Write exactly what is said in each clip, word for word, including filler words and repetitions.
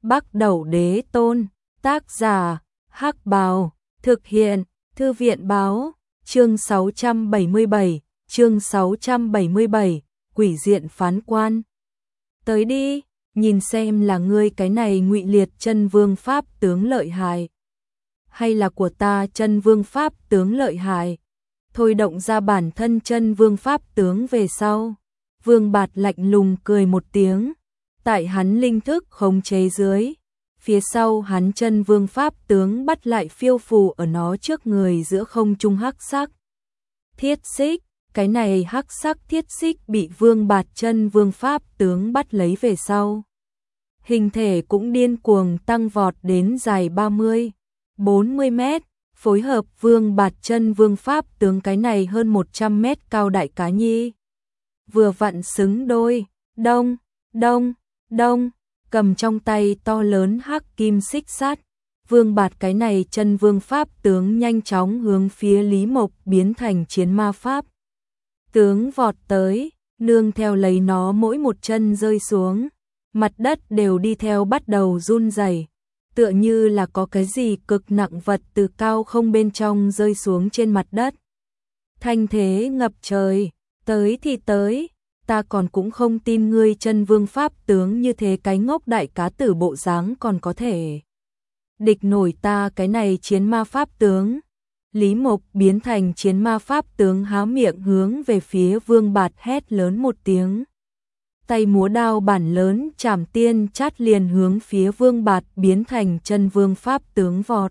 Bắc Đẩu Đế Tôn, tác giả, Hắc Bào, thực hiện, Thư viện báo, chương sáu trăm bảy mươi bảy, chương sáu trăm bảy mươi bảy, quỷ diện phán quan. Tới đi, nhìn xem là ngươi cái này Ngụy Liệt chân vương pháp tướng lợi hại, hay là của ta chân vương pháp tướng lợi hại. Thôi động ra bản thân chân vương pháp tướng về sau, Vương Bạt lạnh lùng cười một tiếng, tại hắn linh thức khống chế dưới, phía sau hắn chân vương pháp tướng bắt lại phiêu phù ở nó trước người giữa không trung hắc sắc thiết xích. Cái này hắc sắc thiết xích bị Vương Bạt chân vương pháp tướng bắt lấy về sau, hình thể cũng điên cuồng tăng vọt đến dài ba mươi, bốn mươi mét, phối hợp Vương Bạt chân vương pháp tướng cái này hơn một trăm mét cao đại cá nhi. Vừa vặn xứng đôi, đông, đông, đông, cầm trong tay to lớn hắc kim xích sắt. Vương Bạt cái này chân vương pháp tướng nhanh chóng hướng phía Lý Mộc biến thành chiến ma pháp tướng vọt tới, nương theo lấy nó mỗi một chân rơi xuống, mặt đất đều đi theo bắt đầu run rẩy, tựa như là có cái gì cực nặng vật từ cao không bên trong rơi xuống trên mặt đất. Thanh thế ngập trời, tới thì tới, ta còn cũng không tin ngươi chân vương pháp tướng như thế cái ngốc đại cá tử bộ dáng còn có thể địch nổi ta cái này chiến ma pháp tướng. Lý Mộc biến thành chiến ma pháp tướng há miệng hướng về phía Vương Bạt hét lớn một tiếng. Tay múa đao bản lớn chảm tiên chát liền hướng phía Vương Bạt biến thành chân vương pháp tướng vọt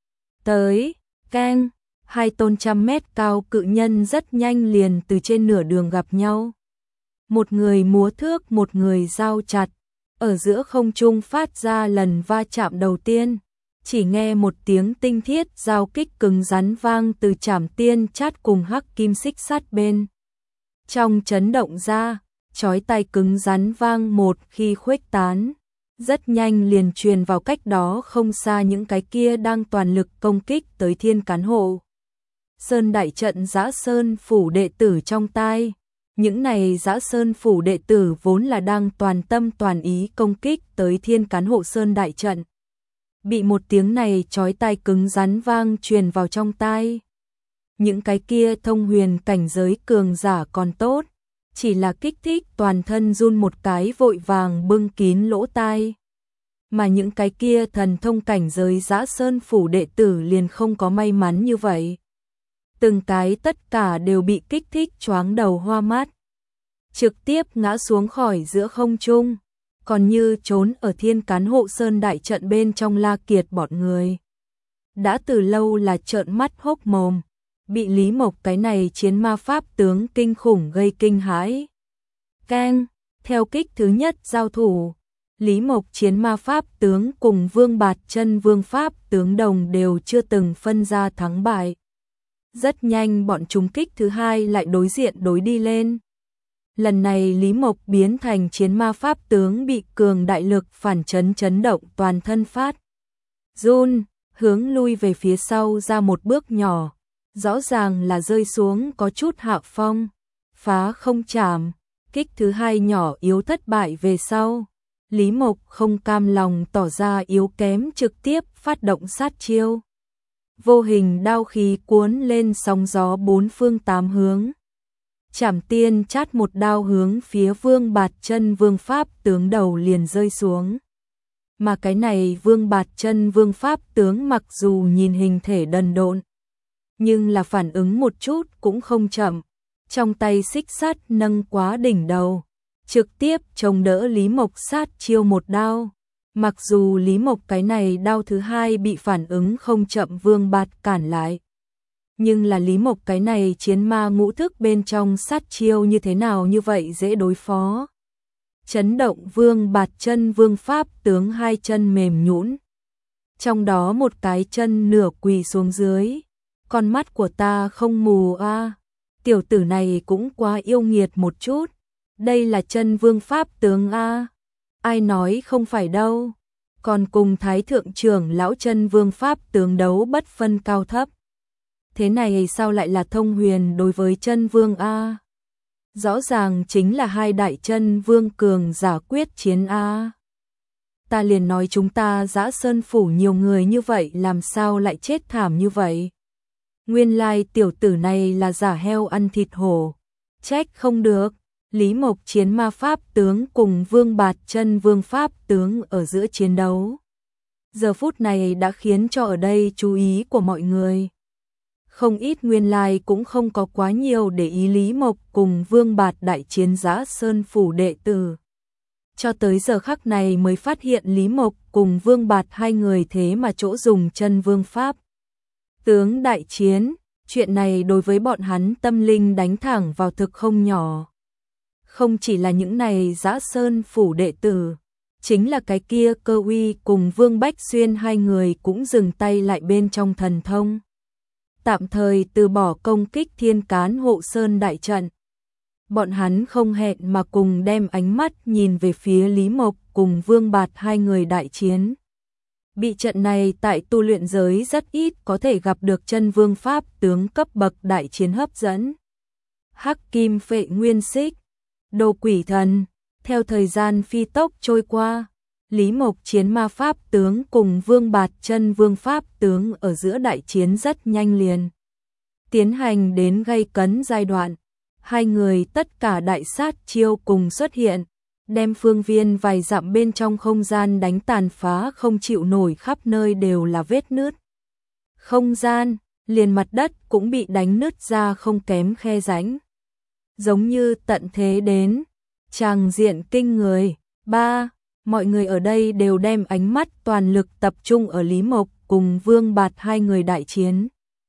tới, keng, hai tôn trăm mét cao cự nhân rất nhanh liền từ trên nửa đường gặp nhau. Một người múa thước, một người giao chặt, ở giữa không trung phát ra lần va chạm đầu tiên. Chỉ nghe một tiếng tinh thiết giao kích cứng rắn vang từ chảm tiên chát cùng hắc kim xích sắt bên trong chấn động ra, chói tai cứng rắn vang một khi khuếch tán, rất nhanh liền truyền vào cách đó không xa những cái kia đang toàn lực công kích tới Thiên Cán Hộ Sơn đại trận Dã Sơn phủ đệ tử trong tai. Những này Dã Sơn phủ đệ tử vốn là đang toàn tâm toàn ý công kích tới Thiên Cán Hộ Sơn đại trận, bị một tiếng này chói tai cứng rắn vang truyền vào trong tai. Những cái kia thông huyền cảnh giới cường giả còn tốt, chỉ là kích thích toàn thân run một cái vội vàng bưng kín lỗ tai. Mà những cái kia thần thông cảnh giới Dã Sơn phủ đệ tử liền không có may mắn như vậy. Từng cái tất cả đều bị kích thích choáng đầu hoa mắt, trực tiếp ngã xuống khỏi giữa không trung. Còn như trốn ở Thiên Cán Hộ Sơn đại trận bên trong La Kiệt bọn người, đã từ lâu là trợn mắt hốc mồm, bị Lý Mộc cái này chiến ma pháp tướng kinh khủng gây kinh hãi. Keng, theo kích thứ nhất giao thủ, Lý Mộc chiến ma pháp tướng cùng Vương Bạt chân vương pháp tướng đồng đều chưa từng phân ra thắng bại. Rất nhanh bọn chúng kích thứ hai lại đối diện đối đi lên. Lần này Lý Mộc biến thành chiến ma pháp tướng bị cường đại lực phản chấn chấn động toàn thân phát run, hướng lui về phía sau ra một bước nhỏ, rõ ràng là rơi xuống có chút hạ phong, phá không chạm. Kích thứ hai nhỏ yếu thất bại về sau, Lý Mộc không cam lòng tỏ ra yếu kém, trực tiếp phát động sát chiêu. Vô hình đao khí cuốn lên sóng gió bốn phương tám hướng. Chảm tiên chát một đao hướng phía Vương Bạt chân vương pháp tướng đầu liền rơi xuống. Mà cái này Vương Bạt chân vương pháp tướng mặc dù nhìn hình thể đần độn, nhưng là phản ứng một chút cũng không chậm. Trong tay xích sắt nâng quá đỉnh đầu, trực tiếp chống đỡ Lý Mộc sát chiêu một đao. Mặc dù Lý Mộc cái này đao thứ hai bị phản ứng không chậm Vương Bạt cản lại, nhưng là Lý Mộc cái này chiến ma ngũ thức bên trong sát chiêu như thế nào như vậy dễ đối phó. Chấn động Vương Bạt chân vương pháp tướng hai chân mềm nhũn, trong đó một cái chân nửa quỳ xuống dưới. Con mắt của ta không mù a, à. Tiểu tử này cũng quá yêu nghiệt một chút. Đây là chân vương pháp tướng a, à. Ai nói không phải đâu. Còn cùng Thái thượng trưởng lão chân vương pháp tướng đấu bất phân cao thấp. Thế này sao lại là thông huyền đối với chân vương a? Rõ ràng chính là hai đại chân vương cường giả quyết chiến a. ta liền nói chúng ta Dã Sơn phủ nhiều người như vậy làm sao lại chết thảm như vậy. Nguyên lai tiểu tử này là giả heo ăn thịt hổ. Trách không được, Lý Mộc chiến ma pháp tướng cùng Vương Bạt Chân Vương pháp tướng ở giữa chiến đấu. Giờ phút này đã khiến cho ở đây chú ý của mọi người. Không ít nguyên lai cũng không có quá nhiều để ý Lý Mộc cùng Vương Bạt đại chiến Dã Sơn phủ đệ tử. Cho tới giờ khắc này mới phát hiện Lý Mộc cùng Vương Bạt hai người thế mà chỗ dùng chân vương pháp tướng đại chiến, chuyện này đối với bọn hắn tâm linh đánh thẳng vào thực không nhỏ. Không chỉ là những này Dã Sơn phủ đệ tử, chính là cái kia Cơ Uy cùng Vương Bách Xuyên hai người cũng dừng tay lại bên trong thần thông. Tạm thời từ bỏ công kích Thiên Cán Hộ Sơn đại trận. Bọn hắn không hẹn mà cùng đem ánh mắt nhìn về phía Lý Mộc cùng Vương Bạt hai người đại chiến. Bị trận này tại tu luyện giới rất ít có thể gặp được chân vương pháp tướng cấp bậc đại chiến hấp dẫn. Hắc Kim Phệ Nguyên Xích, Đồ Quỷ Thần, theo thời gian phi tốc trôi qua, Lý Mộc chiến ma pháp tướng cùng Vương Bạt chân vương pháp tướng ở giữa đại chiến rất nhanh liền. Tiến hành đến gay cấn giai đoạn, hai người tất cả đại sát chiêu cùng xuất hiện, đem phương viên vài dặm bên trong không gian đánh tàn phá không chịu nổi, khắp nơi đều là vết nứt. Không gian, liền mặt đất cũng bị đánh nứt ra không kém khe rãnh. Giống như tận thế đến, tràng diện kinh người. Ba, mọi người ở đây đều đem ánh mắt toàn lực tập trung ở Lý Mộc cùng Vương Bạt hai người đại chiến.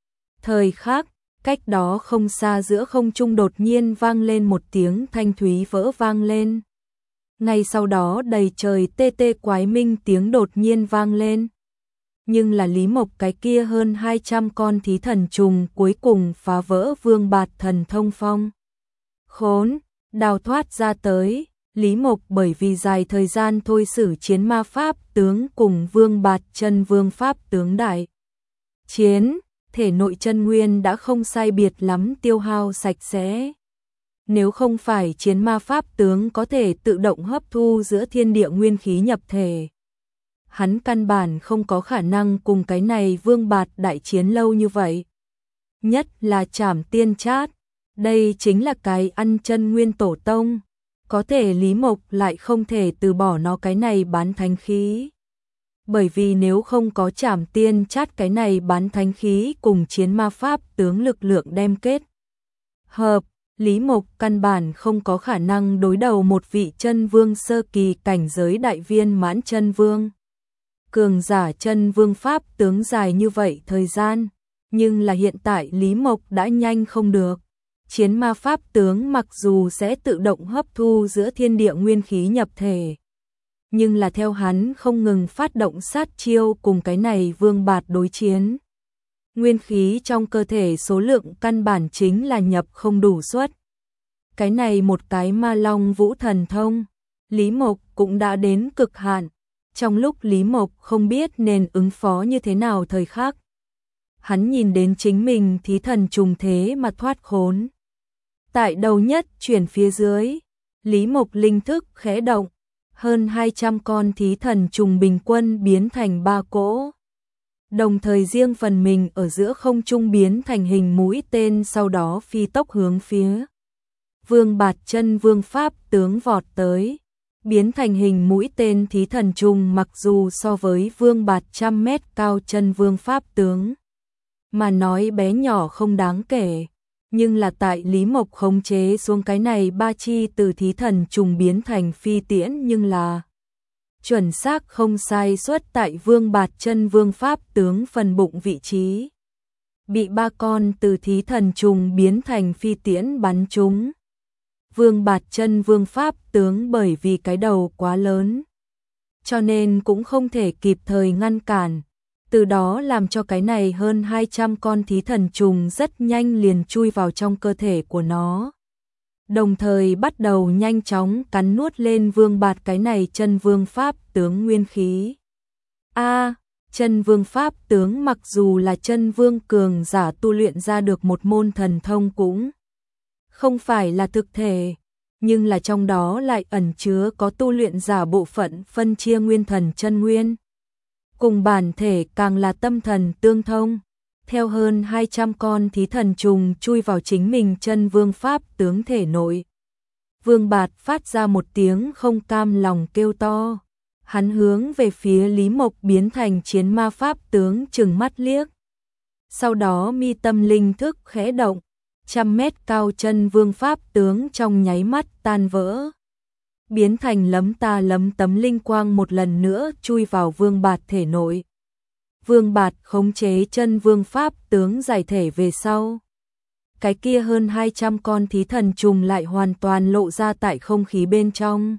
Thời khắc, cách đó không xa giữa không trung đột nhiên vang lên một tiếng thanh thúy vỡ vang lên. Ngay sau đó đầy trời tê tê quái minh tiếng đột nhiên vang lên. Nhưng là Lý Mộc cái kia hơn hai trăm con thí thần trùng cuối cùng phá vỡ Vương Bạt thần thông phong. Khốn, đào thoát ra tới, Lý Mộc bởi vì dài thời gian thôi sử chiến ma pháp tướng cùng Vương Bạt chân vương pháp tướng đại chiến, thể nội chân nguyên đã không sai biệt lắm tiêu hao sạch sẽ. Nếu không phải chiến ma pháp tướng có thể tự động hấp thu giữa thiên địa nguyên khí nhập thể, hắn căn bản không có khả năng cùng cái này Vương Bạt đại chiến lâu như vậy. Nhất là Trảm Tiên Trát, đây chính là cái ăn chân nguyên tổ tông, có thể Lý Mộc lại không thể từ bỏ nó cái này bán thánh khí. Bởi vì nếu không có Trảm Tiên Trát cái này bán thánh khí cùng chiến ma pháp tướng lực lượng đem kết hợp, Lý Mộc căn bản không có khả năng đối đầu một vị chân vương sơ kỳ cảnh giới đại viên mãn chân vương. Cường giả chân vương pháp tướng dài như vậy thời gian, nhưng là hiện tại Lý Mộc đã nhanh không được. Chiến ma pháp tướng mặc dù sẽ tự động hấp thu giữa thiên địa nguyên khí nhập thể, nhưng là theo hắn không ngừng phát động sát chiêu cùng cái này Vương Bạt đối chiến, nguyên khí trong cơ thể số lượng căn bản chính là nhập không đủ suất. Cái này một cái Ma Long Vũ thần thông, Lý Mộc cũng đã đến cực hạn. Trong lúc Lý Mộc không biết nên ứng phó như thế nào thời khắc, hắn nhìn đến chính mình thí thần trùng thế mà thoát khốn. Tại đầu nhất chuyển phía dưới, Lý Mộc linh thức khẽ động, hơn hai trăm con thí thần trùng bình quân biến thành ba cỗ. Đồng thời riêng phần mình ở giữa không trung biến thành hình mũi tên, sau đó phi tốc hướng phía Vương Bạt chân vương pháp tướng vọt tới. Biến thành hình mũi tên thí thần trùng mặc dù so với Vương Bạt trăm mét cao chân vương pháp tướng mà nói bé nhỏ không đáng kể, nhưng là tại Lý Mộc khống chế xuống cái này ba chi từ thí thần trùng biến thành phi tiễn, nhưng là chuẩn xác không sai suất tại Vương Bạt chân vương pháp tướng phần bụng vị trí, bị ba con từ thí thần trùng biến thành phi tiễn bắn trúng. Vương Bạt chân vương pháp tướng bởi vì cái đầu quá lớn, cho nên cũng không thể kịp thời ngăn cản, từ đó làm cho cái này hơn hai trăm con thí thần trùng rất nhanh liền chui vào trong cơ thể của nó. Đồng thời bắt đầu nhanh chóng cắn nuốt lên Vương Bạt cái này chân vương pháp tướng nguyên khí. A, chân vương pháp tướng mặc dù là chân vương cường giả tu luyện ra được một môn thần thông cũng không phải là thực thể, nhưng là trong đó lại ẩn chứa có tu luyện giả bộ phận phân chia nguyên thần chân nguyên. Cùng bản thể càng là tâm thần tương thông. Theo hơn hai trăm con thí thần trùng chui vào chính mình chân vương pháp tướng thể nội. Vương Bạt phát ra một tiếng không cam lòng kêu to. Hắn hướng về phía Lý Mộc biến thành chiến ma pháp tướng trừng mắt liếc. Sau đó mi tâm linh thức khẽ động, trăm mét cao chân vương pháp tướng trong nháy mắt tan vỡ. Biến thành lấm ta lấm tấm linh quang một lần nữa chui vào Vương Bạt thể nội. Vương Bạt khống chế chân vương pháp tướng giải thể về sau. Cái kia hơn hai trăm con thí thần trùng lại hoàn toàn lộ ra tại không khí bên trong.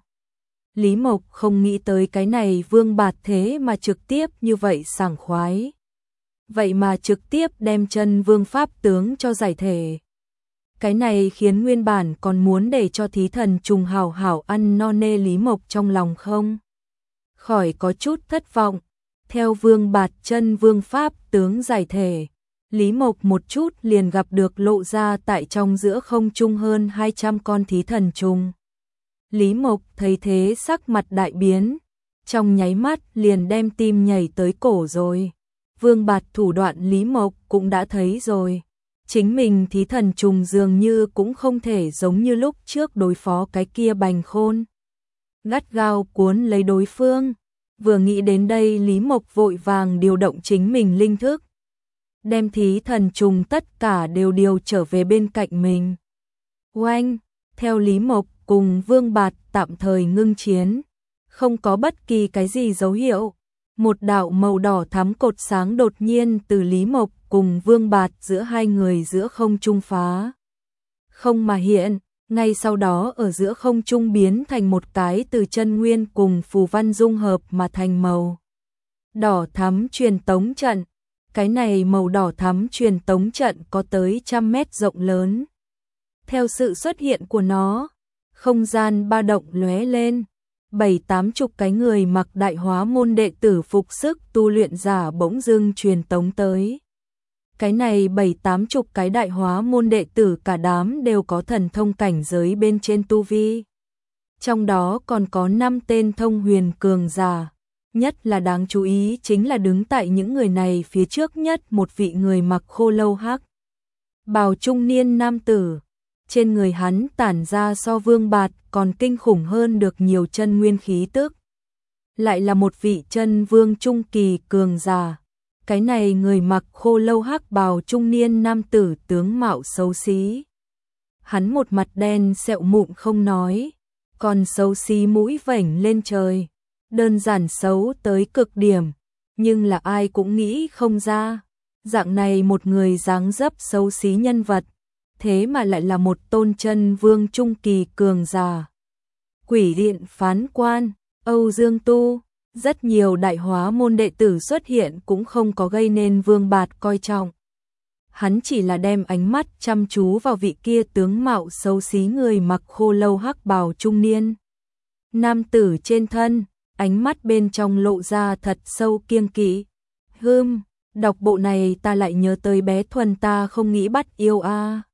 Lý Mộc không nghĩ tới cái này Vương Bạt thế mà trực tiếp như vậy sảng khoái. Vậy mà trực tiếp đem chân vương pháp tướng cho giải thể. Cái này khiến nguyên bản còn muốn để cho thí thần trùng hảo hảo ăn no nê Lý Mộc trong lòng không khỏi có chút thất vọng. Theo Vương Bạt chân vương pháp tướng giải thể, Lý Mộc một chút liền gặp được lộ ra tại trong giữa không trung hơn hai trăm con thí thần trùng. Lý Mộc thấy thế sắc mặt đại biến, trong nháy mắt liền đem tim nhảy tới cổ rồi. Vương Bạt thủ đoạn Lý Mộc cũng đã thấy rồi. Chính mình thí thần trùng dường như cũng không thể giống như lúc trước đối phó cái kia bành khôn. Gắt gao cuốn lấy đối phương. Vừa nghĩ đến đây Lý Mộc vội vàng điều động chính mình linh thức. Đem thí thần trùng tất cả đều điều trở về bên cạnh mình. Oanh, theo Lý Mộc cùng Vương Bạt tạm thời ngưng chiến. Không có bất kỳ cái gì dấu hiệu. Một đạo màu đỏ thắm cột sáng đột nhiên từ Lý Mộc cùng Vương Bạt giữa hai người giữa không trung phá. Không mà hiện, ngay sau đó ở giữa không trung biến thành một cái từ chân nguyên cùng phù văn dung hợp mà thành màu đỏ thắm truyền tống trận. Cái này màu đỏ thắm truyền tống trận có tới trăm mét rộng lớn. Theo sự xuất hiện của nó, không gian ba động lóe lên. Bảy tám chục cái người mặc đại hóa môn đệ tử phục sức tu luyện giả bỗng dưng truyền tống tới. Cái này bảy tám chục cái đại hóa môn đệ tử cả đám đều có thần thông cảnh giới bên trên tu vi. Trong đó còn có năm tên thông huyền cường giả. Nhất là đáng chú ý chính là đứng tại những người này phía trước nhất một vị người mặc khô lâu hắc bào trung niên nam tử. Trên người hắn tản ra so Vương Bạt còn kinh khủng hơn được nhiều chân nguyên khí tức. Lại là một vị chân vương trung kỳ cường giả. Cái này người mặc khô lâu hắc bào trung niên nam tử tướng mạo xấu xí. Hắn một mặt đen sẹo mụn không nói, còn xấu xí mũi vểnh lên trời. Đơn giản xấu tới cực điểm, nhưng là ai cũng nghĩ không ra. Dạng này một người dáng dấp xấu xí nhân vật, thế mà lại là một tôn chân vương trung kỳ cường giả. Quỷ điện phán quan, Âu Dương Tu, rất nhiều đại hóa môn đệ tử xuất hiện cũng không có gây nên Vương Bạt coi trọng. Hắn chỉ là đem ánh mắt chăm chú vào vị kia tướng mạo xấu xí người mặc khô lâu hắc bào trung niên. Nam tử trên thân, ánh mắt bên trong lộ ra thật sâu kiêng kỵ. Hưm, đọc bộ này ta lại nhớ tới bé Thuần ta không nghĩ bắt yêu a. À.